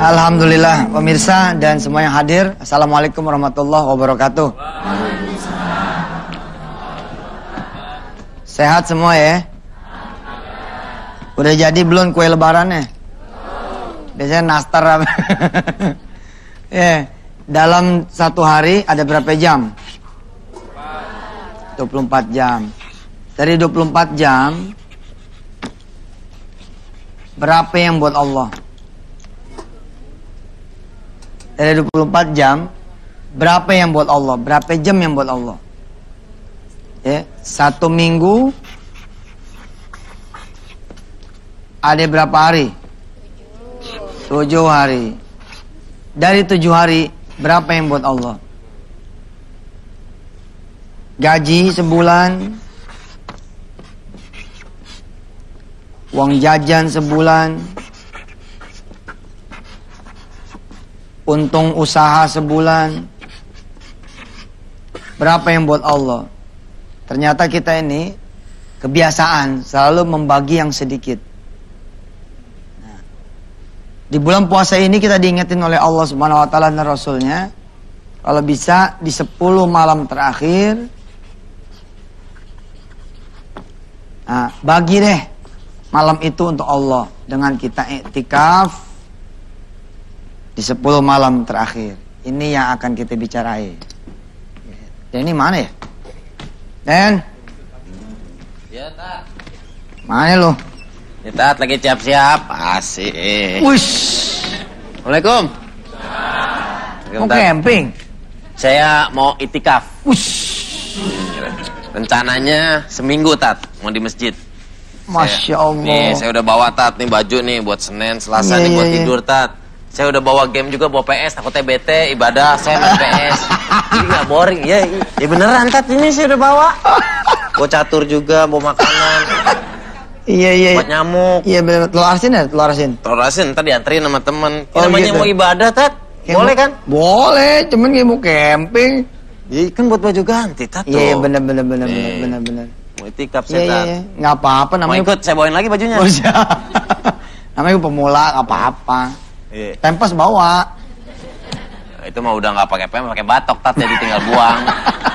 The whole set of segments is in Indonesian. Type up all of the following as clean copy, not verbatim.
Alhamdulillah pemirsa dan semua yang hadir. Assalamualaikum warahmatullahi wabarakatuh. Sehat semua ya? Udah jadi belum kue lebarannya? Biasanya nastar apa? Dalam satu hari ada berapa jam? 24 jam. Dari 24 jam berapa yang buat Allah? Dari 24 jam berapa yang buat Allah? Berapa jam yang buat Allah? Ya, satu minggu ada berapa hari? 7 hari. Dari 7 hari berapa yang buat Allah? Gaji sebulan, uang jajan sebulan, untung usaha sebulan, berapa yang buat Allah? Ternyata kita ini kebiasaan selalu membagi yang sedikit. Nah, di bulan puasa ini kita diingetin oleh Allah Subhanahu Wa Taala dan Rasulnya, kalau bisa di 10 malam terakhir, nah, bagi deh malam itu untuk Allah dengan kita iktikaf di 10 malam terakhir. Ini yang akan kita bicarai. Dan ini mana ya? Den? Ya, Tat. Mana lo? Ya, Tat, lagi siap-siap. Asik. Wush. Assalamualaikum. Mau camping? Saya mau itikaf. Wush. Rencananya seminggu, Tat. Mau di masjid. Masya Allah. Nih, saya udah bawa, Tat, nih baju nih buat Senin, Selasa nih buat tidur, Tat. Saya udah bawa game juga, bawa PS, takutnya bete, ibadah, saya main PS. Jadi gak boring, ya beneran, Tat, ini saya udah bawa. Bawa catur juga, bawa makanan. Iya. Buat nyamuk. Iya bener, telur asin ya, telur asin. Telur asin, ntar dianterin sama temen. Oh, namanya gitu. mau ibadah, Tat. Boleh kan? Boleh, cuman kayak mau camping. Iya, kan buat baju ganti, Tat. Iya bener. Mau itikaf, Iya, Tat. nggak apa-apa Mau namanya. ikut, saya bawain lagi bajunya. Oh, namanya pemula, nggak apa-apa. Iya. Tempes bawa. Itu mah udah nggak pakai pem, pakai batok, Tat, jadi tinggal buang.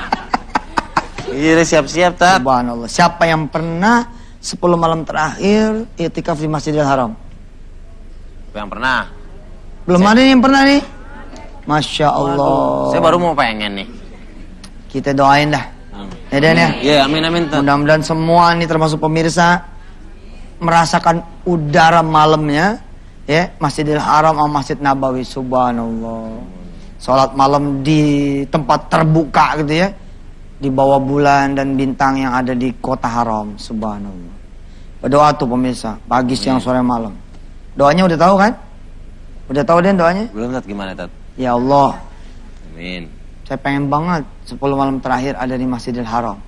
Iya, siap-siap, Tat. Subhanallah. Siapa yang pernah 10 malam terakhir i'tikaf di Masjidil Haram? Yang pernah? Belum ada nih yang pernah nih. Masya Allah. Saya baru mau pengen nih. Kita doain dah. Ya Dan ya. Iya, amin, Tat. Mudah-mudahan semua nih termasuk pemirsa merasakan udara malamnya ya, Masjidil Haram sama Masjid Nabawi. Subhanallah. Salat malam di tempat terbuka gitu ya, di bawah bulan dan bintang yang ada di kota haram. Subhanallah. Berdoa tuh pemirsa, pagi, siang, sore, malam. Doanya udah tahu kan? Udah tahu Den doanya? Belum, Tat, gimana, Tat? Ya Allah, Amin. saya pengen banget 10 malam terakhir ada di Masjidil Haram.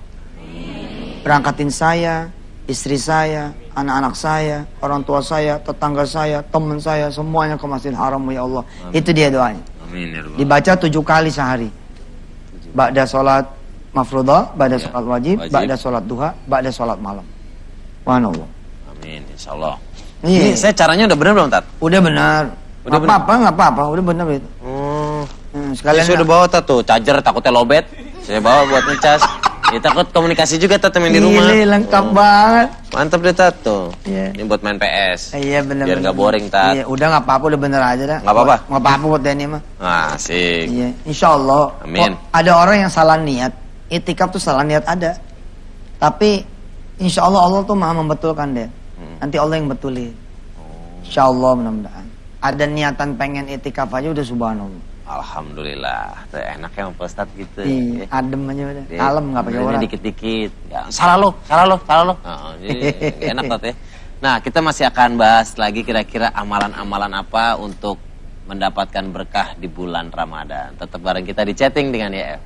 Berangkatin saya, istri saya, anak-anak saya, orang tua saya, tetangga saya, teman saya, semuanya ke Masjidil Haram, ya Allah. Amin. Itu dia doanya. Amin, ya Rabbal. Dibaca 7 kali sehari. Ba'da sholat mafruḍah, ba'da Ya, sholat wajib, ba'da sholat duha, ba'da sholat malam. Subhanallah. Amin, insyaallah. Iya. Ini saya caranya udah bener belum, Tat? Udah benar. Udah Nggak apa-apa, udah benar itu. Sekalian Saya udah bawa, Tat, tuh charger, takutnya lobet. Saya bawa buat ngecas. Ya takut komunikasi juga, Tat, main di rumah. Iya, lengkap banget. Mantap deh, Tat, tuh. Iya. Ini buat main PS. Iya benar. Biar nggak boring, Tat. Iya, udah nggak apa-apa, udah bener aja dah. Nggak apa-apa? Nggak apa-apa buat Denny mah. Asik. Iya, insya Allah. Amin. Ada orang yang salah niat, itikaf tuh salah niat ada. Tapi insya Allah Allah tuh maha membetulkan deh. Nanti Allah yang betulin. Insya Allah mudah-mudahan. Ada niatan pengen itikaf aja udah subhanallah. Alhamdulillah. Tuh, enak ya Pak Ustadz gitu. Iya, adem aja udah. Iya. Kalem nggak pakai orang. Dikit-dikit. Ya, salah lo. Oh, jadi enak, Tat, ya. Nah, kita masih akan bahas lagi kira-kira amalan-amalan apa untuk mendapatkan berkah di bulan Ramadan. Tetap bareng kita di chatting dengan YM.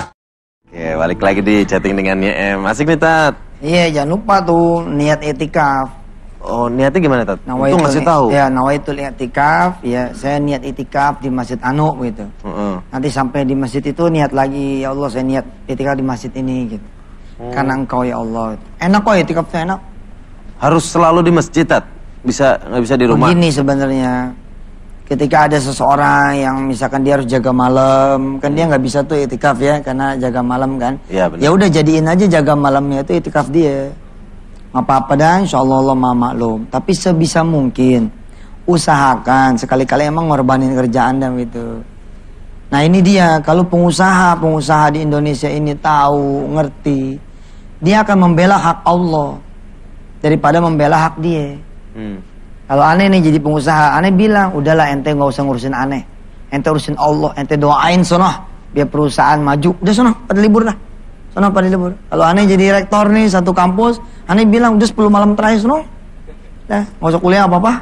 Oke, balik lagi di chatting dengan YM. Asik nih, Tat. Iya, jangan lupa tuh niat itikaf. Oh, niatnya gimana, Tat? Itu Nawaitul ngasih tahu. Ya, nawaitul i'tikaf, ya saya niat itikaf di Masjid Anu gitu. Nanti sampai di masjid itu niat lagi, ya Allah saya niat itikaf di masjid ini gitu. Karena Engkau ya Allah. Enak kok itikaf tuh enak. Harus selalu di masjid, Tat? Bisa nggak bisa di rumah? Begini sebenarnya. ketika ada seseorang yang misalkan dia harus jaga malam, kan dia nggak bisa tuh itikaf ya, karena jaga malam kan. Iya, benar. Ya udah jadiin aja jaga malamnya itu itikaf dia. Nggak apa-apa dah, insya Allah maklum. Tapi sebisa mungkin usahakan sekali-kali emang ngorbanin kerjaan dan gitu. Nah ini dia, kalau pengusaha di Indonesia ini tahu, ngerti, dia akan membela hak Allah daripada membela hak dia. Kalau aneh nih jadi pengusaha, aneh bilang, udahlah ente nggak usah ngurusin aneh, ente urusin Allah, ente doain sono biar perusahaan maju, udah sono pada libur lah, sono pada libur. Kalau aneh jadi rektor nih satu kampus, aneh bilang udah 10 malam terakhir sono, nah nggak usah kuliah apa-apa.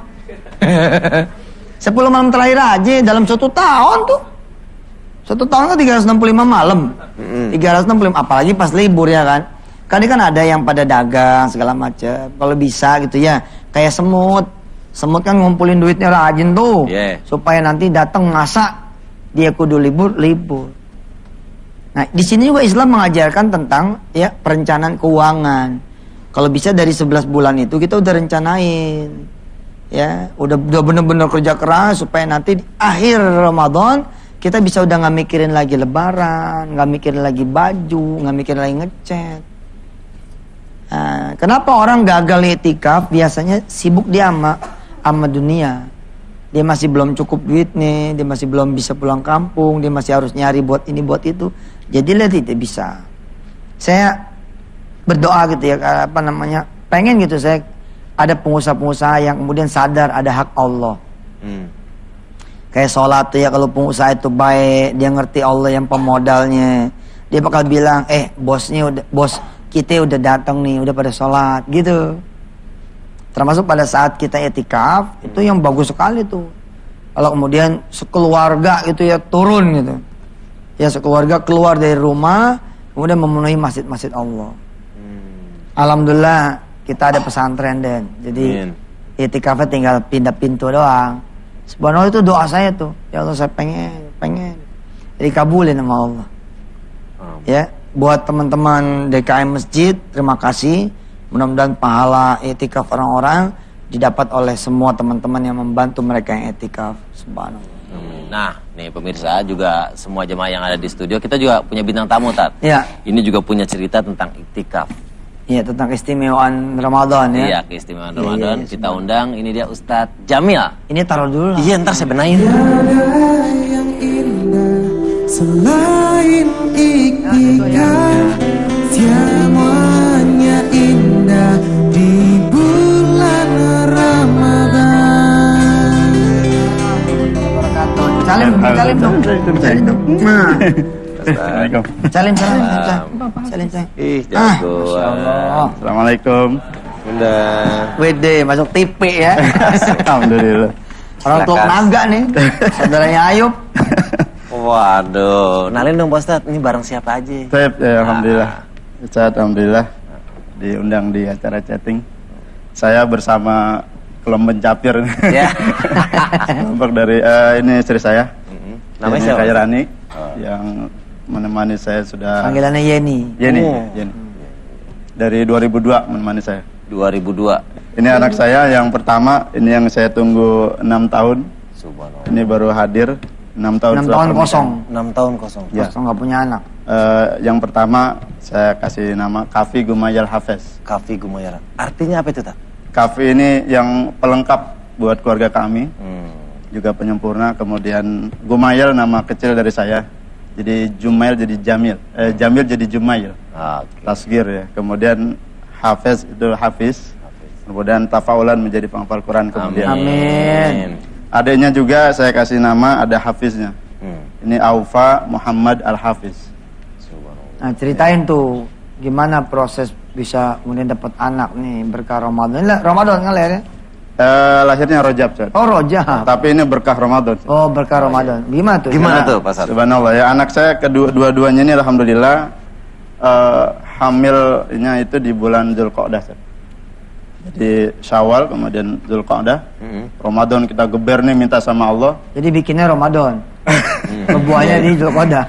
10 malam terakhir aja dalam 1 tahun tuh. 1 tahun kan 365 malam. 365, apalagi pas libur ya kan. Kan ada yang pada dagang segala macam. Kalau bisa gitu ya, kayak semut. Semut kan ngumpulin duitnya rajin tuh. Supaya nanti datang masak, dia kudu libur. Nah, di sini juga Islam mengajarkan tentang ya perencanaan keuangan. Kalau bisa dari 11 bulan itu kita udah rencanain. Ya, udah bener-bener kerja keras supaya nanti di akhir Ramadan kita bisa udah nggak mikirin lagi lebaran, nggak mikirin lagi baju, nggak mikirin lagi ngecat. Nah, kenapa orang gagal itikaf? Biasanya sibuk dia sama dunia. Dia masih belum cukup duit nih, dia masih belum bisa pulang kampung, dia masih harus nyari buat ini buat itu. Jadi dia tidak bisa. Saya berdoa gitu ya, pengen gitu saya ada pengusaha-pengusaha yang kemudian sadar ada hak Allah. Kayak sholat tuh ya, kalau pengusaha itu baik, dia ngerti Allah yang pemodalnya, dia bakal bilang, bos kita udah datang nih, udah pada sholat gitu. Termasuk pada saat kita etikaf, itu yang bagus sekali tuh. Kalau kemudian sekeluarga gitu ya turun gitu, ya sekeluarga keluar dari rumah, kemudian memenuhi masjid-masjid Allah. Alhamdulillah kita ada pesantren dan jadi etikafnya tinggal pindah pintu doang. Subhanallah itu doa saya tuh. Ya Allah saya pengen dikabulin sama Allah. Ya, buat teman-teman DKM Masjid, terima kasih. Mudah-mudahan pahala etikaf orang-orang didapat oleh semua teman-teman yang membantu mereka yang etikaf. Subhanallah. Nah, nih pemirsa juga semua jemaah yang ada di studio, kita juga punya bintang tamu, Tat. Iya. Ini juga punya cerita tentang iktikaf. Iya, tentang keistimewaan Ramadan ya. Iya, keistimewaan Ramadan. Kita undang, ini dia Ustadz Jamil. Ini taruh dulu lah. Iya, ntar saya benahin. Ada yang indah selain iktikaf, semuanya indah di bulan Ramadan. Salim dong. Nah. Assalamualaikum. Salim. Ih, jago. Assalamualaikum. Bunda. Wede, masuk TV ya. Alhamdulillah. Orang tua naga nih. Saudaranya Ayub. Waduh, nalin dong Pak Ustadz, ini bareng siapa aja? Saya alhamdulillah. Ustadz alhamdulillah diundang di acara chatting. Saya bersama kelompok capir. Ya. Kelompok dari ini istri saya. Namanya siapa? Khairani yang menemani saya sudah. Panggilannya Yeni. Yeni. Dari 2002 menemani saya. 2002. Ini anak saya yang pertama, ini yang saya tunggu 6 tahun. Subhanallah. Ini baru hadir 6 tahun. 6 tahun kosong. 6 tahun kosong. Ya. Kosong nggak punya anak. Yang pertama saya kasih nama Kafi Gumayal Hafez. Kafi Gumayara. Artinya apa itu, Tat? Kafi ini yang pelengkap buat keluarga kami. Juga penyempurna. Kemudian Gumayal nama kecil dari saya. Jadi Jumail jadi Jamil. Jamil jadi Jumail. Okay. Tasgir ya. Kemudian Hafez itu Hafiz. Kemudian Tafaulan menjadi penghafal Quran kemudian. Amin. Adanya juga saya kasih nama ada Hafiznya. Ini Aufa Muhammad Al-Hafiz. Nah ceritain tuh gimana proses bisa kemudian dapat anak nih berkah Ramadan. Ramadan kan lahirnya? Lahirnya Rajab, Ustaz. Oh Rojab. Tapi ini berkah Ramadan. Oh berkah Ramadan. Gimana tuh? Gimana tuh Pak Ustadz? Subhanallah ya, anak saya kedua-duanya ini alhamdulillah hamilnya itu di bulan Dzulqa'dah. Jadi Syawal kemudian Dzulqa'dah. Ramadan kita geber nih minta sama Allah. Jadi bikinnya Ramadan. Berbuahnya di Dzulqa'dah.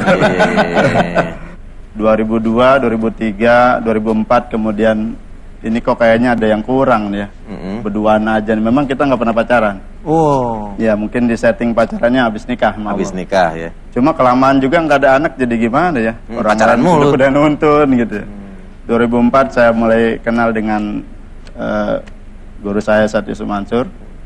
2002, 2003, 2004 kemudian ini kok kayaknya ada yang kurang nih ya. Berduaan aja. Memang kita nggak pernah pacaran. Oh. Ya mungkin di setting pacarannya habis nikah. sama Habis Allah. nikah ya. Cuma kelamaan juga nggak ada anak jadi gimana ya? Pacaran mulu. udah nuntun gitu. 2004 saya mulai kenal dengan guru saya Ustadz Yusuf Mansur.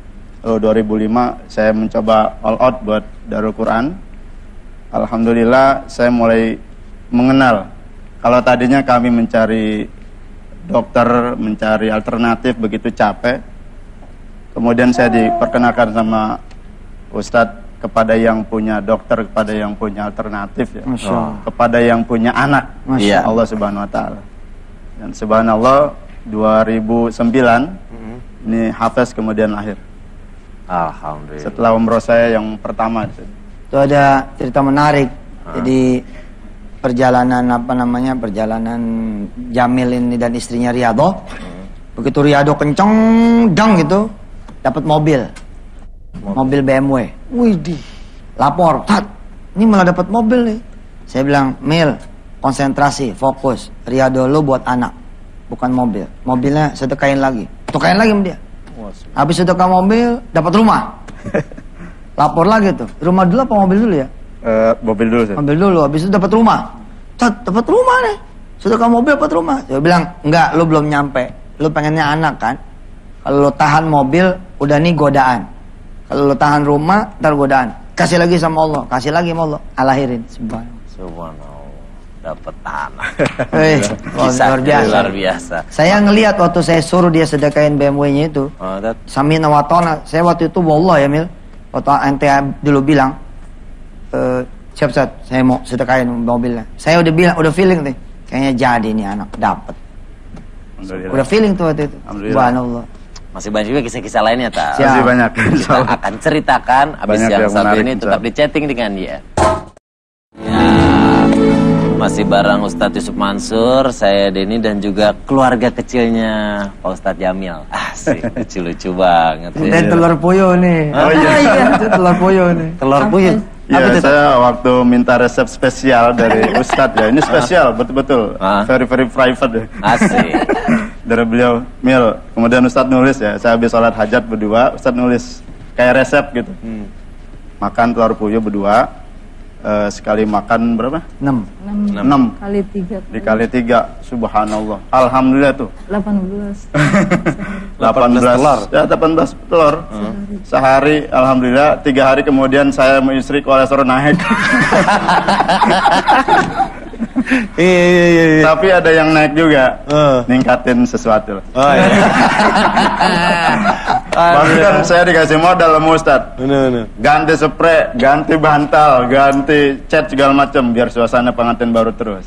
2005 saya mencoba all out buat Darul Quran. Alhamdulillah saya mulai mengenal. Kalau tadinya kami mencari dokter, mencari alternatif begitu capek. Kemudian saya diperkenalkan sama Ustadz kepada yang punya dokter, kepada yang punya alternatif ya. Masya Allah. Kepada yang punya anak. Masya Allah Subhanahu wa taala. Dan subhanallah 2009 ini Hafiz kemudian lahir. Alhamdulillah. Setelah umroh saya yang pertama. Itu ada cerita menarik. Jadi perjalanan perjalanan Jamil ini dan istrinya Riyadho. Begitu Riyadho kenceng dang gitu, dapat mobil BMW. Widih, lapor, Tat, ini malah dapat mobil nih. Saya bilang, Mil, konsentrasi, fokus. Riyadho lo buat anak, bukan mobil. Mobilnya sedekahin lagi, sedekahin lagi sama dia. Habis sedekah mobil, dapat rumah. Lapor lagi tuh, rumah dulu apa mobil dulu ya? Mobil dulu sih. Mobil dulu, habis itu dapat rumah. Tat, dapat rumah nih. Sedekah mobil dapat rumah. Saya bilang, enggak, lo belum nyampe. Lo pengennya anak kan? Kalau lo tahan mobil, udah nih godaan. Kalau lo tahan rumah, ntar godaan. Kasih lagi sama Allah, kasih lagi sama Allah. Alahirin, Subhanallah. Dapat tanah. Luar biasa. Luar biasa. Saya ngelihat waktu saya suruh dia sedekahin BMW-nya itu. Samina wa ta'na. Saya waktu itu wallah ya Mil. Waktu ente dulu bilang, siap Ustaz, saya mau sedekahin mobilnya. Saya udah bilang, udah feeling nih. Kayaknya jadi nih anak, dapat. Udah feeling tuh waktu itu. Subhanallah. Masih banyak juga kisah-kisah lainnya, tak? Masih banyak. Kita akan ceritakan habis Banyak yang yang satu menarik, ini tetap di chatting dengan dia. Ya, masih bareng Ustadz Yusuf Mansur, saya Denny dan juga keluarga kecilnya Pak Ustadz Jamil. Asik, lucu-lucu banget. Dan telur puyuh nih. Oh iya. Itu telur puyuh nih. Telur puyuh. Ya, saya waktu minta resep spesial dari Ustadz ya. Ini spesial, betul-betul. Very private ya. Asik. Dari beliau, Mil. Kemudian Ustadz nulis ya. Saya habis sholat hajat berdua, Ustadz nulis kayak resep gitu. Makan telur puyuh berdua. Sekali makan berapa? 6 kali 3 Dikali 3, subhanallah. Alhamdulillah tuh. 18 telur. Ya 18 telur. Sehari, alhamdulillah. 3 hari kemudian saya sama istri kolesterol naik. Iya. Tapi ada yang naik juga. Ningkatin sesuatu. Oh iya. Bahkan saya dikasih modal sama Ustadz. Ganti spray, ganti bantal, ganti cat segala macam biar suasana pengantin baru terus.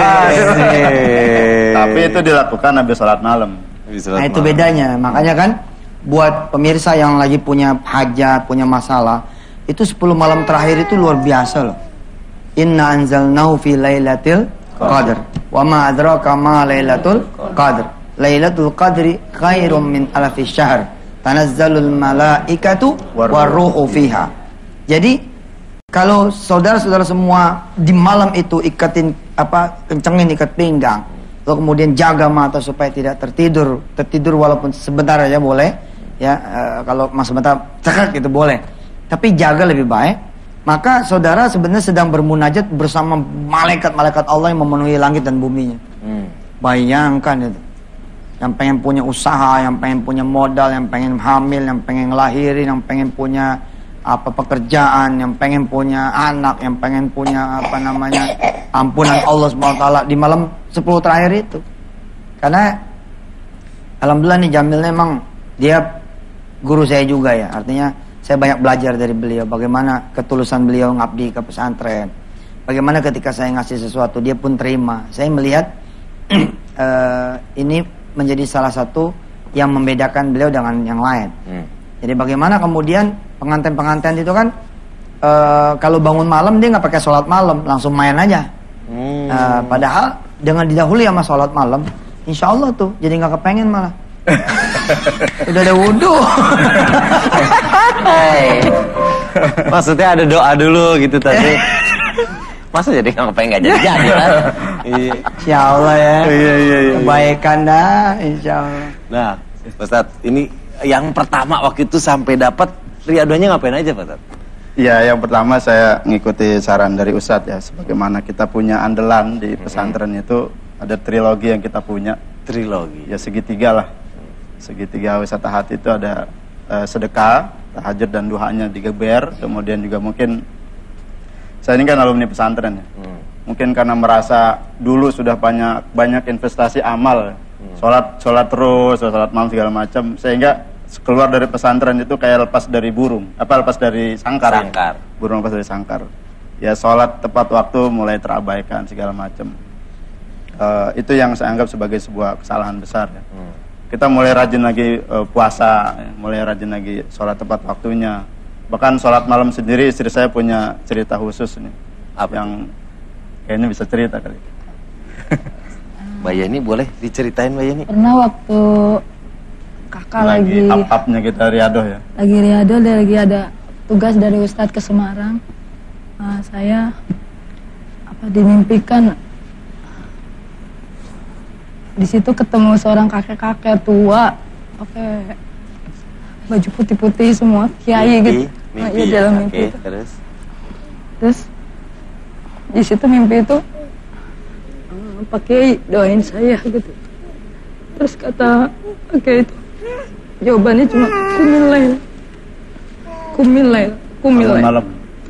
Tapi itu dilakukan habis sholat malam. Nah itu bedanya. Makanya kan buat pemirsa yang lagi punya hajat, punya masalah, itu 10 malam terakhir itu luar biasa loh. Inna anzalnahu fi lailatul qadr. Wa ma adraka ma lailatul qadr. Lailatul qadri khairum min alfi syahr. Tanazzalul malaikatu waruhu fiha. Jadi kalau saudara-saudara semua di malam itu kencengin ikat pinggang, lalu kemudian jaga mata supaya tidak tertidur walaupun sebentar aja boleh ya, kalau mas sebentar cekak gitu boleh, tapi jaga lebih baik. Maka saudara sebenarnya sedang bermunajat bersama malaikat-malaikat Allah yang memenuhi langit dan buminya. Bayangkan itu. Yang pengen punya usaha, yang pengen punya modal, yang pengen hamil, yang pengen ngelahirin, yang pengen punya pekerjaan, yang pengen punya anak, yang pengen punya ampunan Allah SWT di malam 10 terakhir itu. Karena alhamdulillah nih Jamil memang dia guru saya juga ya. Artinya saya banyak belajar dari beliau, bagaimana ketulusan beliau ngabdi ke pesantren. Bagaimana ketika saya ngasih sesuatu dia pun terima. Saya melihat ini menjadi salah satu yang membedakan beliau dengan yang lain. Jadi bagaimana kemudian pengantin-pengantin itu kan kalau bangun malam dia nggak pakai sholat malam, langsung main aja. Padahal dengan didahului sama sholat malam, insya Allah tuh jadi nggak kepengen malah. Udah ada wudhu. Maksudnya ada doa dulu gitu tadi. Masa jadi nggak kepengen nggak jadi kan? Insya Allah ya. Iya. Kebaikan dah, insya Allah. Nah, Ustadz, ini yang pertama waktu itu sampai dapat riadonya ngapain aja Pak Tat? Ya, yang pertama saya ngikuti saran dari Ustadz ya, sebagaimana kita punya andalan di pesantren itu ada trilogi yang kita punya. Trilogi. Ya segitiga lah. Segitiga wisata hati itu ada sedekah, tahajud dan duhanya digeber. Kemudian juga mungkin saya ini kan alumni pesantren ya. Mungkin karena merasa dulu sudah banyak investasi amal, sholat terus, sholat malam segala macam, sehingga keluar dari pesantren itu kayak lepas dari lepas dari sangkar. Ya? Burung lepas dari sangkar. Ya sholat tepat waktu mulai terabaikan segala macam. Itu yang saya anggap sebagai sebuah kesalahan besar. Ya. Kita mulai rajin lagi puasa, mulai rajin lagi sholat tepat waktunya. Bahkan sholat malam sendiri istri saya punya cerita khusus nih, yang kayaknya bisa cerita kali. Mbak Yeni boleh diceritain Mbak Yeni? Pernah waktu kakak lagi up-upnya kita riadoh ya. Lagi riadoh, lagi ada tugas dari Ustadz ke Semarang. Saya dimimpikan di situ ketemu seorang kakek-kakek tua pakai baju putih-putih semua, kiai gitu. Mimpi Ya, dalam mimpi itu. Terus di situ mimpi itu Pak Kiai doain saya gitu. Terus kata Pak Kiai itu jawabannya cuma kumil lail. Malam.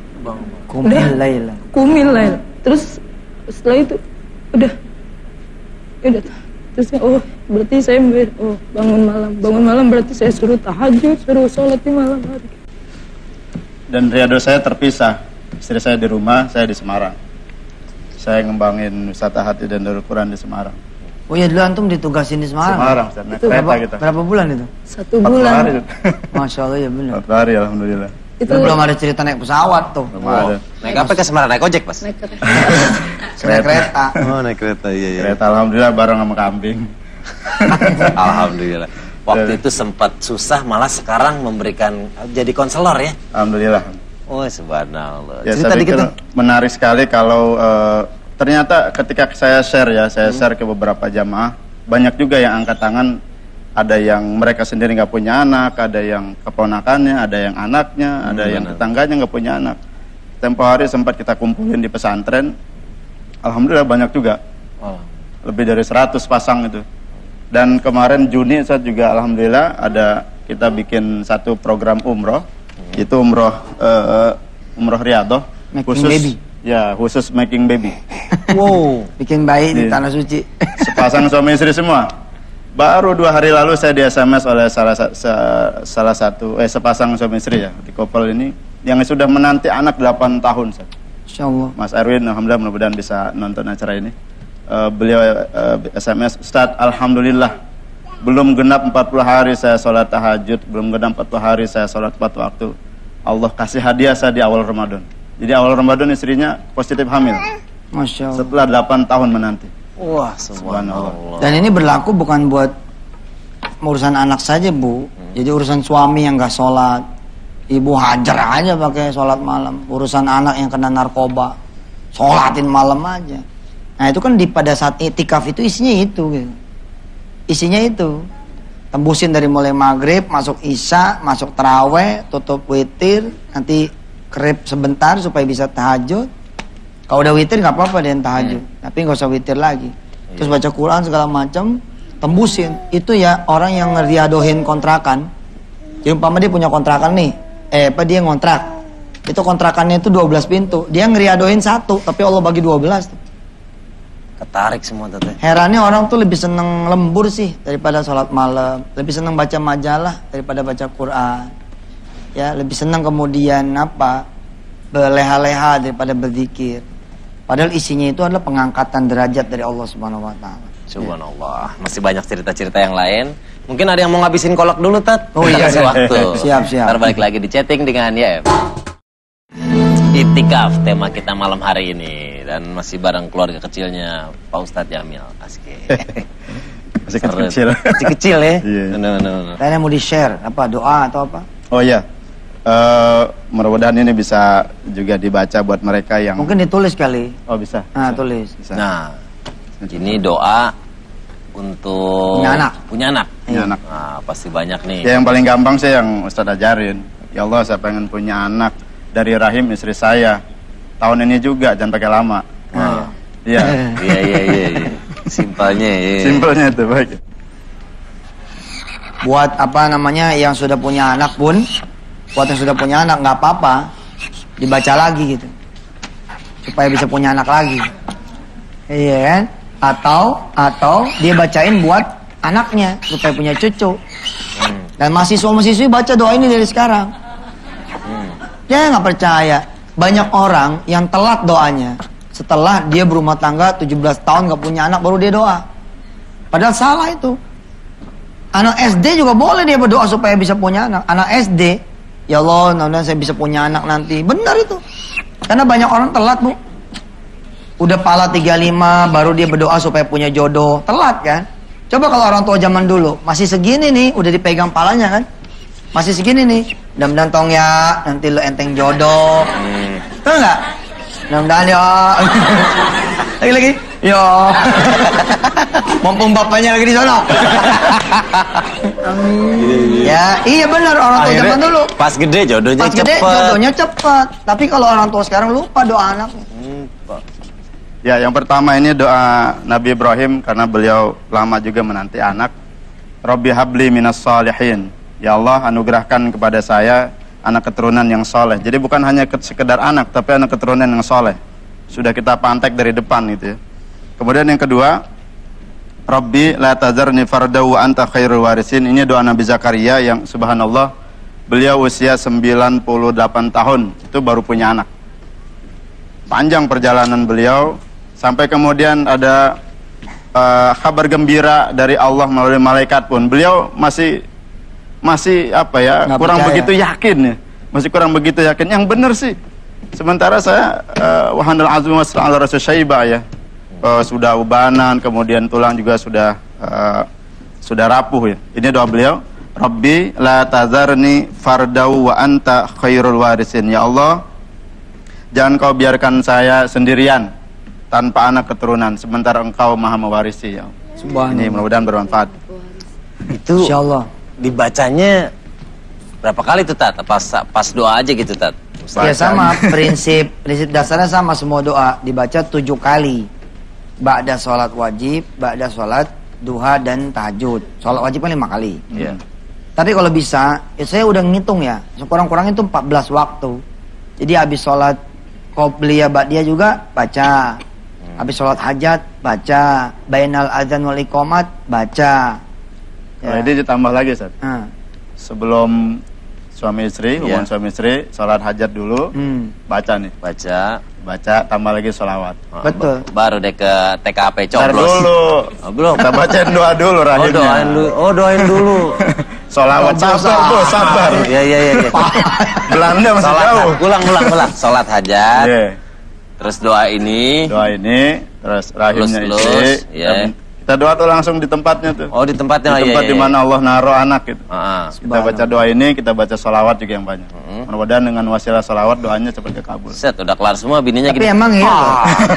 Kumil lail. Terus setelah itu udah. Terus berarti saya bangun malam berarti saya suruh tahajud, suruh sholat di malam hari. Dan riado saya terpisah. Istri saya di rumah, saya di Semarang. Saya ngembangin wisata hati dan Darul Quran di Semarang. Oh ya, dulu antum ditugasin di Semarang? Semarang, naik kereta kita. Berapa bulan itu? 1 bulan. Hari. Masya Allah, ya benar. 4 hari, alhamdulillah. Itu belum ada cerita naik pesawat tuh. Belum ada. Naik apa ke Semarang? Naik ojek Mas? Naik kereta. Naik kereta. Oh naik kereta, iya. Kereta alhamdulillah bareng sama kambing. Alhamdulillah. Waktu itu sempat susah, malah sekarang memberikan jadi konselor ya? Alhamdulillah. Oh subhanallah. Ya, Cerita saya dikit pikir dong. menarik sekali kalau ternyata ketika saya share ke beberapa jamaah, banyak juga yang angkat tangan. Ada yang mereka sendiri nggak punya anak, ada yang keponakannya, ada yang anaknya, ada yang tetangganya nggak punya anak. Tempo hari sempat kita kumpulin di pesantren, alhamdulillah banyak juga, lebih dari 100 pasang itu. Dan kemarin Juni saya juga alhamdulillah ada kita bikin satu program umroh, itu umroh riadoh, Baby. Ya khusus making baby. Wow, bikin bayi di tanah suci. Sepasang suami istri semua. Baru 2 hari lalu saya di SMS oleh sepasang suami istri ya di couple ini yang sudah menanti anak 8 tahun. Insya Allah. Mas Erwin, alhamdulillah mudah-mudahan bisa nonton acara ini. Beliau SMS, Ustadz, alhamdulillah belum genap 40 hari saya sholat tahajud, belum genap 40 hari saya sholat tepat waktu. Allah kasih hadiah saya di awal Ramadan. Jadi awal Ramadan istrinya positif hamil. Masya Allah. Setelah 8 tahun menanti. Wah subhanallah. Dan ini berlaku bukan buat urusan anak saja Bu. Jadi urusan suami yang gak sholat, ibu hajar aja pakai sholat malam. Urusan anak yang kena narkoba, sholatin malam aja. Nah itu kan pada saat itikaf itu isinya itu gitu. Isinya itu tembusin dari mulai maghrib, masuk isya, masuk taraweh, tutup witir, nanti kerip sebentar supaya bisa tahajud. Kalau udah witir nggak apa-apa deh tahajud, tapi nggak usah witir lagi. Terus baca Quran segala macam, tembusin. Itu ya orang yang ngeriadohin kontrakan. Jadi umpama dia punya kontrakan nih, dia ngontrak. Itu kontrakannya itu 12 pintu. Dia ngeriadohin 1, tapi Allah bagi 12 tuh. Ketarik semua tuh. Herannya orang tuh lebih seneng lembur sih daripada sholat malam, lebih seneng baca majalah daripada baca Quran. Ya, lebih seneng kemudian berleha-leha daripada berzikir. Padahal isinya itu adalah pengangkatan derajat dari Allah Subhanahu wa taala. Subhanallah. Masih banyak cerita-cerita yang lain. Mungkin ada yang mau ngabisin kolak dulu, Tat. Oh iya, kasih waktu. Siap. Ntar balik lagi di chatting dengan YM. Itikaf tema kita malam hari ini, dan masih bareng keluarga kecilnya Pak Ustadz Jamil. Asik. Masih kecil. Masih kecil ya? Iya. No. Kalian mau di-share apa doa atau apa? Oh iya. Mudah-mudahan ini bisa juga dibaca buat mereka yang Mungkin ditulis kali. Oh bisa. Nah, tulis. Bisa. Nah, ini doa untuk Punya anak. Punya anak. Punya anak. Nah, pasti banyak nih. Ya yang paling gampang sih yang Ustadz ajarin. Ya Allah, saya pengen punya anak dari rahim istri saya. Tahun ini juga, jangan pakai lama. Iya. Iya. Simpelnya ya. Simpelnya itu, baik. Buat apa namanya yang sudah punya anak pun, buat yang sudah punya anak nggak apa-apa, dibaca lagi gitu, supaya bisa punya anak lagi. Iya kan? Atau dia bacain buat anaknya supaya punya cucu. Dan mahasiswa-mahasiswi baca doa ini dari sekarang. Dia nggak percaya. Banyak orang yang telat doanya. Setelah dia berumah tangga 17 tahun nggak punya anak baru dia doa. Padahal salah itu. Anak SD juga boleh dia berdoa supaya bisa punya anak. Anak SD, ya Allah, mudah-mudahan saya bisa punya anak nanti. Benar itu. Karena banyak orang telat, Bu. Udah pala 35 baru dia berdoa supaya punya jodoh. Telat kan? Coba kalau orang tua zaman dulu masih segini nih, udah dipegang palanya kan? Masih segini nih. Mudah-mudahan tong ya, nanti lu enteng jodoh. Tahu nggak? Mudah-mudahan ya. Lagi. Yo. Mumpung bapaknya lagi di sana. Amin. Ya, iya benar orang tua zaman dulu. Pas gede jodohnya cepet. Pas gede jodohnya cepet. Tapi kalau orang tua sekarang lupa doa anaknya. Ya, yang pertama ini doa Nabi Ibrahim karena beliau lama juga menanti anak. Rabbi habli minas salihin. Ya Allah, anugerahkan kepada saya anak keturunan yang soleh. Jadi bukan hanya sekedar anak, tapi anak keturunan yang soleh. Sudah kita pantek dari depan gitu ya. Kemudian yang kedua, Rabbi la tazarni farda wa anta khairul warisin. Ini doa Nabi Zakaria yang subhanallah beliau usia 98 tahun itu baru punya anak. Panjang perjalanan beliau sampai kemudian ada kabar gembira dari Allah melalui malaikat pun. Beliau masih apa ya, nggak kurang percaya. begitu yakin ya. Masih kurang begitu yakin. Yang benar sih. Sementara saya wahanal azmu wasra ala rasul syaibah ya. Sudah ubanan, kemudian tulang juga sudah rapuh ya. Ini doa beliau, Rabbi la tazarni fardau wa anta khairul warisin. Ya Allah, jangan kau biarkan saya sendirian tanpa anak keturunan, sementara engkau maha mewarisi ya. Subhanallah. Ini mudah-mudahan bermanfaat. Itu Insyaallah. dibacanya berapa kali tuh Tat? Pas doa aja gitu Tat? Ya sama, prinsip dasarnya sama, semua doa dibaca 7 kali. Ba'da sholat wajib, ba'da sholat duha dan tahajud. Sholat wajib kan 5 kali. Iya. Tapi kalau bisa, saya udah ngitung ya, sekurang-kurangnya itu 14 waktu. Jadi habis sholat qobliyah ba'diyah juga baca. Habis sholat hajat baca. Bainal adzan wal iqamat baca. Kalau ini ditambah lagi Ustaz. Sebelum suami istri, hubungan suami istri, sholat hajat dulu, baca nih. Baca, tambah lagi sholawat. Betul. Baru deh ke TKP Ntar coblos. dulu. Oh, belum. Kita bacain doa dulu rahimnya. Doain dulu. Sholawat, sabar. Iya. Belanda masih jauh. Ulang. Sholat hajat. Iya. Terus doa ini, terus rahimnya Lulus, istri. iya. Kita doa tuh langsung di tempatnya tuh. Oh, di tempatnya. Di tempat iya. di mana Allah naruh anak gitu. Kita baca Subhanallah. doa ini, kita baca sholawat juga yang banyak. Mudah-mudahan dengan wasilah sholawat doanya cepat kekabul. Set, udah kelar semua bininya Tapi gini. emang iya loh.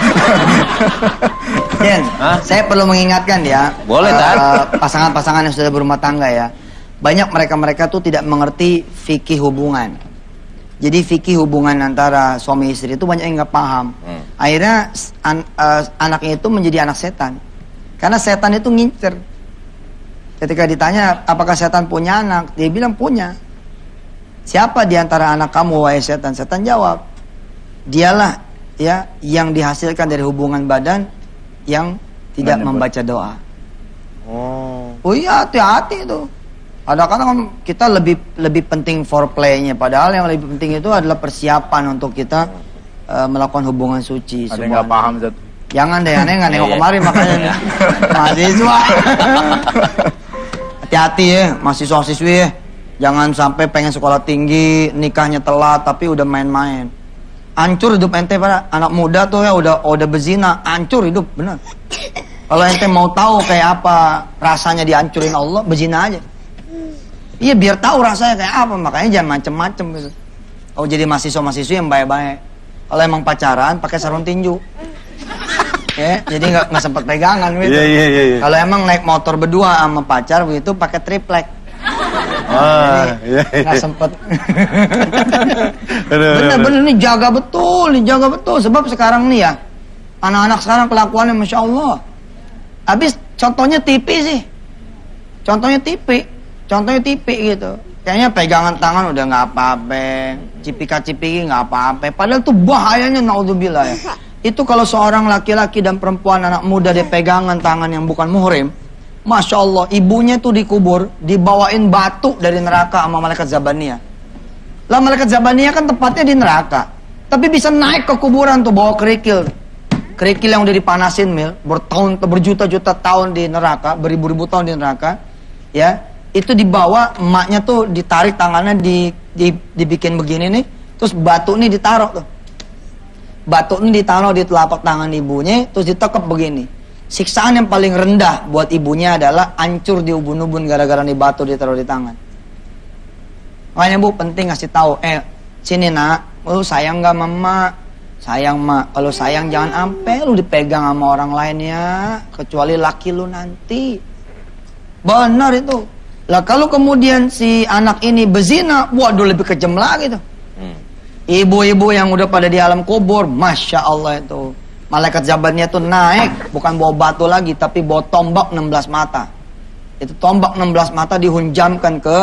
Den, saya perlu mengingatkan ya. Boleh, Tar. Pasangan-pasangan yang sudah berumah tangga ya. Banyak mereka tuh tidak mengerti fikih hubungan. Jadi fikih hubungan antara suami istri itu banyak yang nggak paham. Akhirnya anaknya itu menjadi anak setan. Karena setan itu ngincer. Ketika ditanya apakah setan punya anak, dia bilang punya. Siapa di antara anak kamu wahai setan? Setan jawab, dialah ya yang dihasilkan dari hubungan badan yang tidak membaca doa. Oh iya, hati-hati itu. Kadang-kadang kita lebih penting foreplay-nya, padahal yang lebih penting itu adalah persiapan untuk kita melakukan hubungan suci. Ada yang nggak paham Zat. Jangan deh, aneh nggak nengok kemarin makanya mahasiswa. Hati-hati ya, mahasiswa-siswi ya. Jangan sampai pengen sekolah tinggi, nikahnya telat tapi udah main-main. Hancur hidup ente pada anak muda tuh ya, udah berzina, hancur hidup bener. Kalau ente mau tahu kayak apa rasanya dihancurin Allah, berzina aja. Iya, biar tahu rasanya kayak apa, makanya jangan macem-macem gitu. Oh, jadi mahasiswa-mahasiswi yang baik-baik. Kalau emang pacaran pakai sarung tinju. Ya, jadi nggak sempat pegangan gitu. Iya. Kalau emang naik motor berdua sama pacar begitu pakai triplek. iya. Nggak sempet. Bener-bener nih jaga betul. Sebab sekarang nih ya, anak-anak sekarang kelakuannya Masya Allah. Habis contohnya TV sih. Contohnya TV gitu. Kayaknya pegangan tangan udah nggak apa-apa. Cipika-cipiki nggak apa-apa. Padahal tuh bahayanya naudzubillah ya. Itu kalau seorang laki-laki dan perempuan anak muda dia pegangan tangan yang bukan muhrim, Masya Allah, ibunya tuh dikubur, dibawain batu dari neraka sama malaikat Zabaniyah. Lah malaikat Zabaniyah kan tempatnya di neraka, tapi bisa naik ke kuburan tuh bawa kerikil. Kerikil yang udah dipanasin berjuta-juta tahun di neraka, beribu-ribu tahun di neraka, ya. Itu dibawa, emaknya tuh ditarik tangannya dibikin begini nih, terus batu nih ditaruh tuh. Batu ini ditaruh di telapak tangan ibunya, terus ditekep begini. Siksaan yang paling rendah buat ibunya adalah hancur di ubun-ubun gara-gara nih batu ditaruh di tangan. Makanya Bu penting ngasih tahu, sini nak, lu sayang gak mama? Sayang mak, kalau sayang jangan ampe lu dipegang sama orang lain ya, kecuali laki lu nanti. Benar itu. Lah kalau kemudian si anak ini berzina, waduh lebih kejam lagi tuh. Ibu-ibu yang udah pada di alam kubur, Masya Allah itu. Malaikat Zabaniyah tuh naik, bukan bawa batu lagi, tapi bawa tombak 16 mata. Itu tombak 16 mata dihunjamkan ke,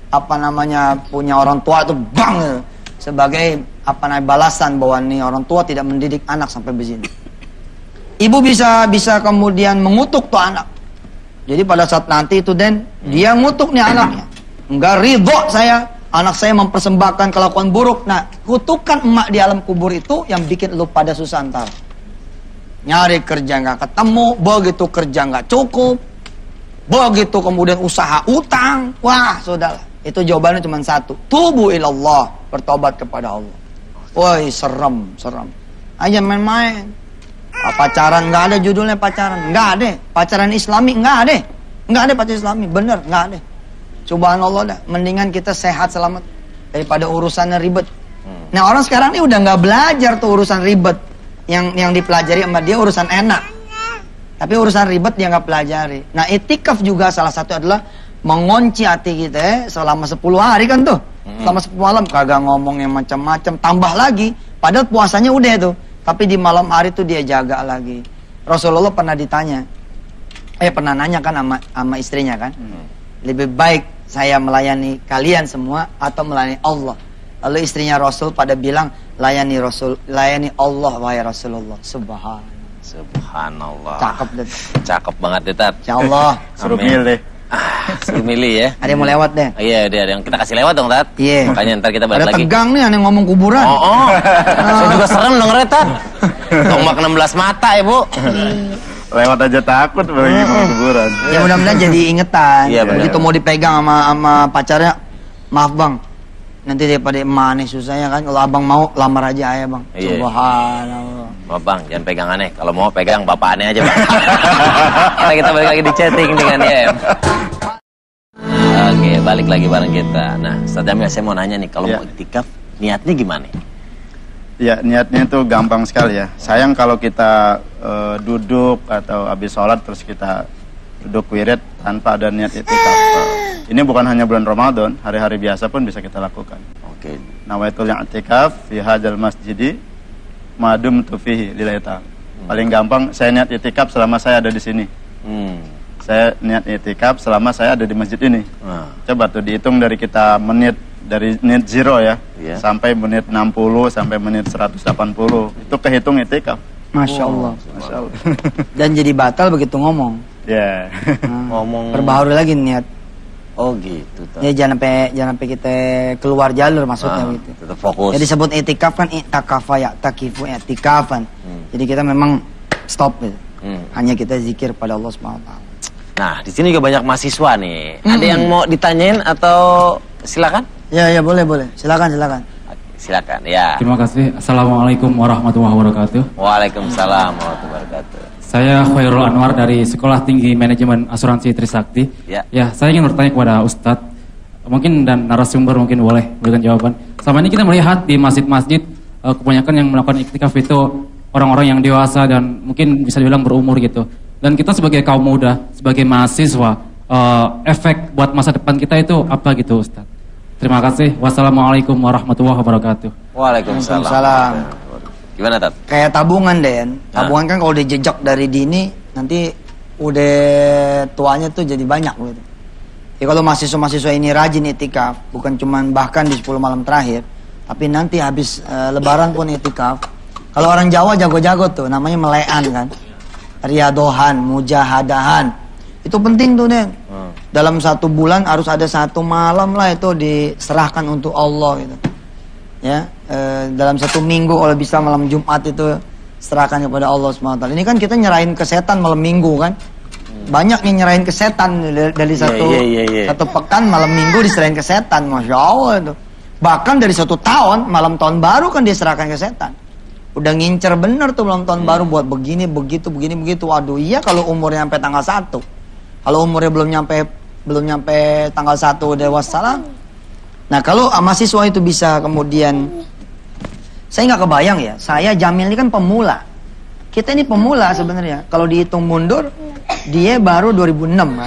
punya orang tua itu bang. Sebagai, balasan bahwa nih orang tua tidak mendidik anak sampai begini. Ibu bisa kemudian mengutuk tuh anak. Jadi pada saat nanti itu dia ngutuk nih anaknya. Enggak ridho anak saya mempersembahkan kelakuan buruk. Nah, kutukan emak di alam kubur itu yang bikin lu pada susah ntar. Nyari kerja nggak ketemu, begitu kerja nggak cukup, begitu kemudian usaha utang. Wah, saudara, itu jawabannya cuma satu. Tubu ilallah, bertobat kepada Allah. Woi, serem. Aja main-main. Pacaran nggak ada judulnya pacaran, nggak ada. Pacaran Islami nggak ada pacaran Islami, bener nggak ada. Subhanallah dah, mendingan kita sehat selamat daripada urusannya ribet. Nah orang sekarang ini udah nggak belajar tuh urusan ribet, yang dipelajari sama dia urusan enak, tapi urusan ribet dia nggak pelajari. Nah itikaf juga salah satu adalah mengunci hati kita selama 10 hari kan tuh, selama 10 malam kagak ngomong yang macam-macam, tambah lagi, padahal puasanya udah tuh, tapi di malam hari tuh dia jaga lagi. Rasulullah pernah nanya kan sama istrinya kan, lebih baik saya melayani kalian semua atau melayani Allah. Lalu istrinya Rasul pada bilang, layani Allah wahai Rasulullah. Subhanallah. Cakep banget deh Tat. Insyaallah. Suruh milih. Suruh milih ya. Ada yang mau lewat deh. Iya, ada yang kita kasih lewat dong Tat. Iya. Makanya ntar kita balik lagi. Ada tegang nih yang ngomong kuburan. Saya juga serem denger Tat. Tombak 16 mata ya Bu. Lewat aja takut bagi kuburan. Ya mudah-mudahan jadi ingetan. Iya, begitu mau dipegang sama pacarnya, maaf bang, nanti daripada emak nih susahnya kan. Kalau abang mau lamar aja ayah bang. Iya. Subhanallah. Maaf bang, jangan pegang aneh. Kalau mau pegang bapak aneh aja bang. kita balik lagi di chatting dengan Yem. Oke, balik lagi bareng kita. Nah, Ustaz Jamil, saya mau nanya nih, kalau mau iktikaf niatnya gimana? Ya, niatnya itu gampang sekali ya. Sayang kalau kita duduk atau habis sholat terus kita duduk wirid tanpa ada niat iktikaf. Ini bukan hanya bulan Ramadan, hari-hari biasa pun bisa kita lakukan. Oke. Nawaitul i'tikaf fi hadzal masjidi madumtu fihi lillahi ta'ala. Paling gampang, saya niat iktikaf selama saya ada di sini. Saya niat iktikaf selama saya ada di masjid ini. Coba tuh dihitung dari kita menit, dari menit 0 ya, sampai menit 60, sampai menit 180. Itu kehitung iktikaf. Masya Allah. Masya Allah. Dan jadi batal begitu ngomong. Ya. Ngomong. Perbaharui lagi niat. Oh gitu. Ya jangan sampai kita keluar jalur maksudnya gitu. Tetap fokus. Jadi disebut itikaf kan i'takafa ya'takifu i'tikafan. Jadi kita memang stop gitu. Hanya kita zikir pada Allah Subhanahu wa taala. Nah, di sini juga banyak mahasiswa nih. Ada yang mau ditanyain atau silakan? Ya boleh. Silakan. Silakan, ya. Terima kasih. Assalamualaikum warahmatullahi wabarakatuh. Waalaikumsalam warahmatullahi wabarakatuh. Saya Khairul Anwar dari Sekolah Tinggi Manajemen Asuransi Trisakti. Ya, saya ingin bertanya kepada Ustadz, mungkin dan narasumber mungkin boleh berikan jawaban. Selama ini kita melihat di masjid-masjid kebanyakan yang melakukan iktikaf itu orang-orang yang dewasa dan mungkin bisa dibilang berumur gitu. Dan kita sebagai kaum muda, sebagai mahasiswa, efek buat masa depan kita itu apa gitu Ustaz? Terima kasih. Wassalamualaikum warahmatullahi wabarakatuh. Waalaikumsalam. Gimana Tat? Kayak tabungan Den. Tabungan kan kalau dijejak dari dini nanti udah tuanya tuh jadi banyak gitu. Ya kalau mahasiswa-mahasiswa ini rajin itikaf, bukan cuman bahkan di 10 malam terakhir, tapi nanti habis lebaran pun itikaf. Kalau orang Jawa jago-jago tuh, namanya melean kan. Riadohan, mujahadahan. Itu penting tuh Den. Dalam 1 bulan harus ada 1 malam lah itu diserahkan untuk Allah gitu. Ya, dalam 1 minggu kalau bisa malam Jumat itu serahkan kepada Allah SWT. Ini kan kita nyerahin ke setan malam minggu kan. Banyak yang nyerahin ke setan dari satu pekan malam minggu diserahin ke setan. Masya Allah itu. Bahkan dari 1 tahun, malam tahun baru kan diserahkan ke setan. Udah ngincer bener tuh malam tahun baru buat begini, begitu. Waduh iya kalau umurnya sampai tanggal 1. Kalau umurnya belum nyampe tanggal 1 udah wassalam. Nah kalau mahasiswa itu bisa kemudian, saya nggak kebayang ya, saya Jamil ini kan pemula. Kita ini pemula sebenarnya. Kalau dihitung mundur, dia baru 2006 kan.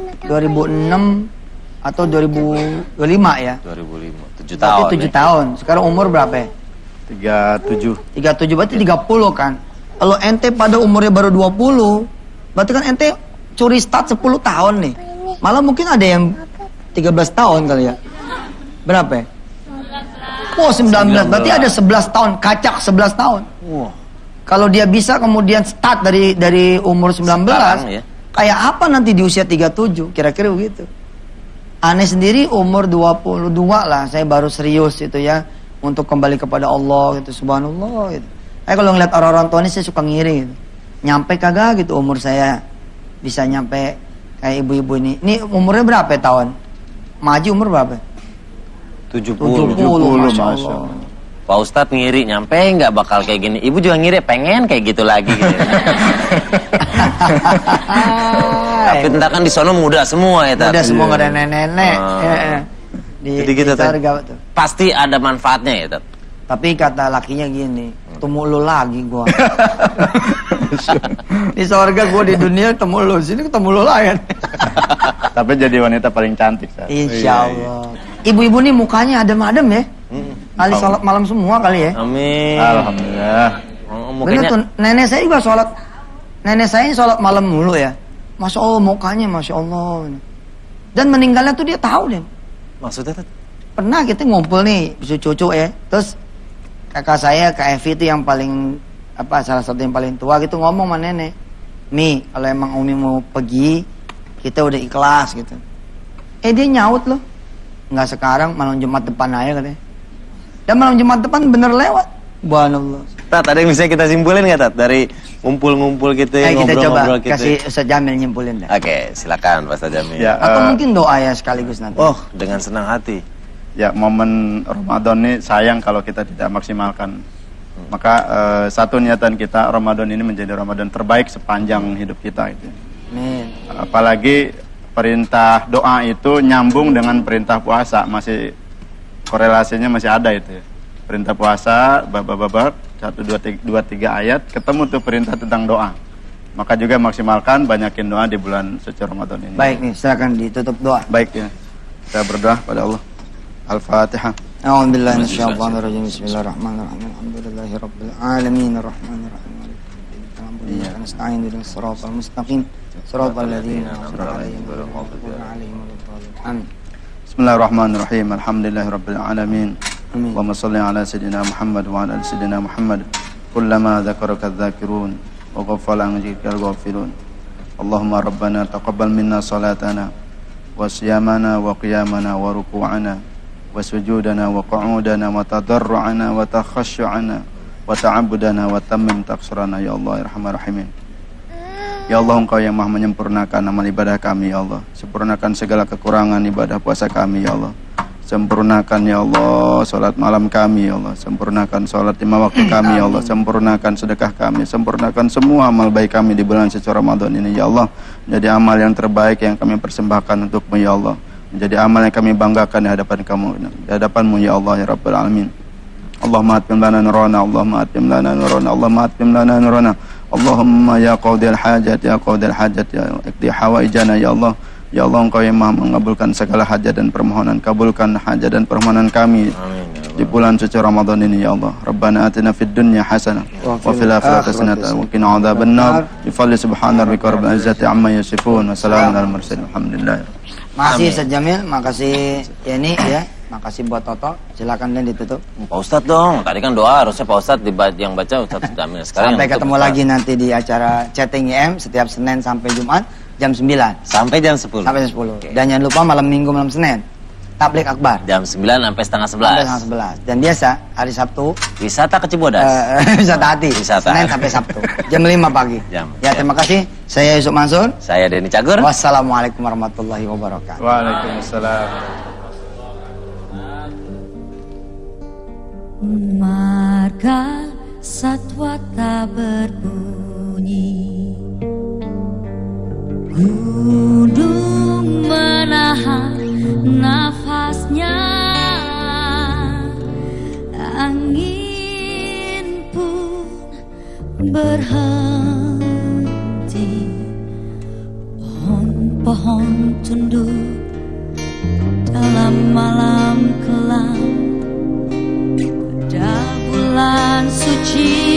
2006 atau 2005 ya. 2005, 7 tahun. 7 tahun. Sekarang umur berapa ya? 37. 37 berarti 30 kan. Kalau ente pada umurnya baru 20, berarti kan ente curi start 10 tahun nih. Malah mungkin ada yang 13 tahun kali ya. Berapa ya? Oh 19, berarti ada 11 tahun, kacak 11 tahun. Kalau dia bisa kemudian start dari umur 19, sekarang, ya? Kayak apa nanti di usia 37, kira-kira begitu. Aneh sendiri umur 22 lah, saya baru serius itu ya, untuk kembali kepada Allah gitu, subhanallah gitu. Kalau ngeliat orang-orang tua ini saya suka ngiri gitu. Nyampe kagak gitu umur saya bisa nyampe kayak ibu-ibu ini. Ini umurnya berapa ya, tahun? Maji umur berapa? 70, Masya Allah. Pak Ustadz ngiri, nyampe nggak bakal kayak gini. Ibu juga ngiri, pengen kayak gitu lagi gitu. Tapi entah kan di sono muda semua ya. Muda semua, nggak ada nenek-nenek. Jadi gitu tuh. Pasti ada manfaatnya ya Tat. Tapi kata lakinya gini, temu lu lagi gua. Di sorga gua, di dunia temu lu, sini ketemu lu lagi. Tapi jadi wanita paling cantik Tat. Insya Allah. Ibu-ibu nih mukanya adem-adem ya. Kali sholat malam semua kali ya. Amin. Alhamdulillah. Bener tuh, nenek saya juga sholat. Nenek saya ini sholat malam mulu ya. Masya Allah mukanya, Masya Allah. Dan meninggalnya tuh dia tahu deh. Maksudnya tuh? Pernah kita ngumpul nih, cucu ya. Terus kakak saya, Kak Evi itu yang paling, salah satu yang paling tua gitu ngomong sama nenek. Mi, kalau emang Umi mau pergi, kita udah ikhlas gitu. Dia nyaut loh. Nggak sekarang, malam Jumat depan aja katanya. Dan malam Jumat depan bener lewat. Subhanallah. Tat, ada yang bisa kita simpulin nggak Tat? Dari ngumpul-ngumpul kita, kita coba kita. kasih Ustaz Jamil nyimpulin deh. Oke, silakan Pak Ustaz Jamil. Ya, atau mungkin doa ya sekaligus nanti. Oh, dengan senang hati. Ya, momen Ramadan ini sayang kalau kita tidak maksimalkan. Maka satu niatan kita, Ramadan ini menjadi Ramadan terbaik sepanjang hidup kita gitu. Amin. Apalagi perintah doa itu nyambung dengan perintah puasa, masih korelasinya masih ada itu ya. Perintah puasa, babak 1, 2, 3 ayat, ketemu tuh perintah tentang doa. Maka juga maksimalkan, banyakin doa di bulan suci Ramadan ini. Baik nih, silakan ditutup doa. Baik ya, kita berdoa pada Allah. Al-Fatihah. A'udzubillahi minasyaitonirrajim. Bismillahirrahmanirrahim. Alhamdulillahirabbil alamin arrahmanirrahim. Iyyaka nasta'in ihdinas siratal mustaqim. Siratal ladzina an'amta 'alaihim ghairil maghdubi 'alaihim waladdallin. Amin. Bismillahirrahmanirrahim. Alhamdulillahirabbil alamin. Allahumma shalli ala sayyidina Muhammad wa ala ali sayyidina Muhammad. Kullama dzakaraka dzakirun wa ghafala an dzikrikal ghafilun. Allahumma rabbana taqabbal minna salatana wa siyamana wa qiyamana wa ruku'ana wa sujudana wa qu'udana wa tadarru'ana wa takhashu'ana wa ta'abbudana wa tammim taqsirana ya Allah ya Arhamar Rahimin. Ya Allah, Engkau yang maha menyempurnakan amal ibadah kami ya Allah. Sempurnakan segala kekurangan ibadah puasa kami ya Allah. Sempurnakan ya Allah salat malam kami ya Allah. Sempurnakan salat 5 waktu kami ya Allah. Sempurnakan sedekah kami. Sempurnakan semua amal baik kami di bulan suci Ramadan ini ya Allah. Menjadi amal yang terbaik yang kami persembahkan untukmu ya Allah. Menjadi amal yang kami banggakan di hadapan kamu, di hadapanmu ya Allah ya Rabbal Alamin. Allahumma atim lana nurana, Allahumma atim lana nurana, Allahumma atim lana nurana. Allahumma ya qadil hajat, ya qadil hajat, ya iqdi hawaijana ya Allah. Ya Allah, Engkau yang Maha mengabulkan segala hajat dan permohonan. Kabulkan hajat dan permohonan kami di bulan suci Ramadan ini ya Allah. Rabbana atina fid dunya hasanah wa fil akhirati hasanah wa qina adzabannar. Bi fadli subhana rabbika rabbil izzati amma yasifun wa salamun alal mursalin. Alhamdulillah. Makasih Ustaz Jamil, makasih Yani ya. Makasih buat Toto. Silakan Dan ditutup. Pak Ustadz dong. Tadi kan doa harusnya Pak Ustadz yang baca Ustadz Jamil. Sekarang sampai ketemu lagi nanti di acara Chatting IM setiap Senin sampai Jumat jam 9 sampai jam 10. Sampai jam 10. Okay. Dan jangan lupa malam Minggu malam Senin Tablik Akbar jam 9 sampai setengah 11. Sampai setengah 11. Dan biasa hari Sabtu wisata ke Cibodas. Wisata hati. Senin sampai Sabtu jam 5 pagi. Ya, terima kasih. Saya Yusuf Mansur. Saya Denny Cagur. Wassalamualaikum warahmatullahi wabarakatuh. Waalaikumsalam. Marga satwa tak berbunyi, gunung menahan nafasnya, angin pun berhenti, pohon-pohon tunduk dalam malam kelam. Pada bulan suci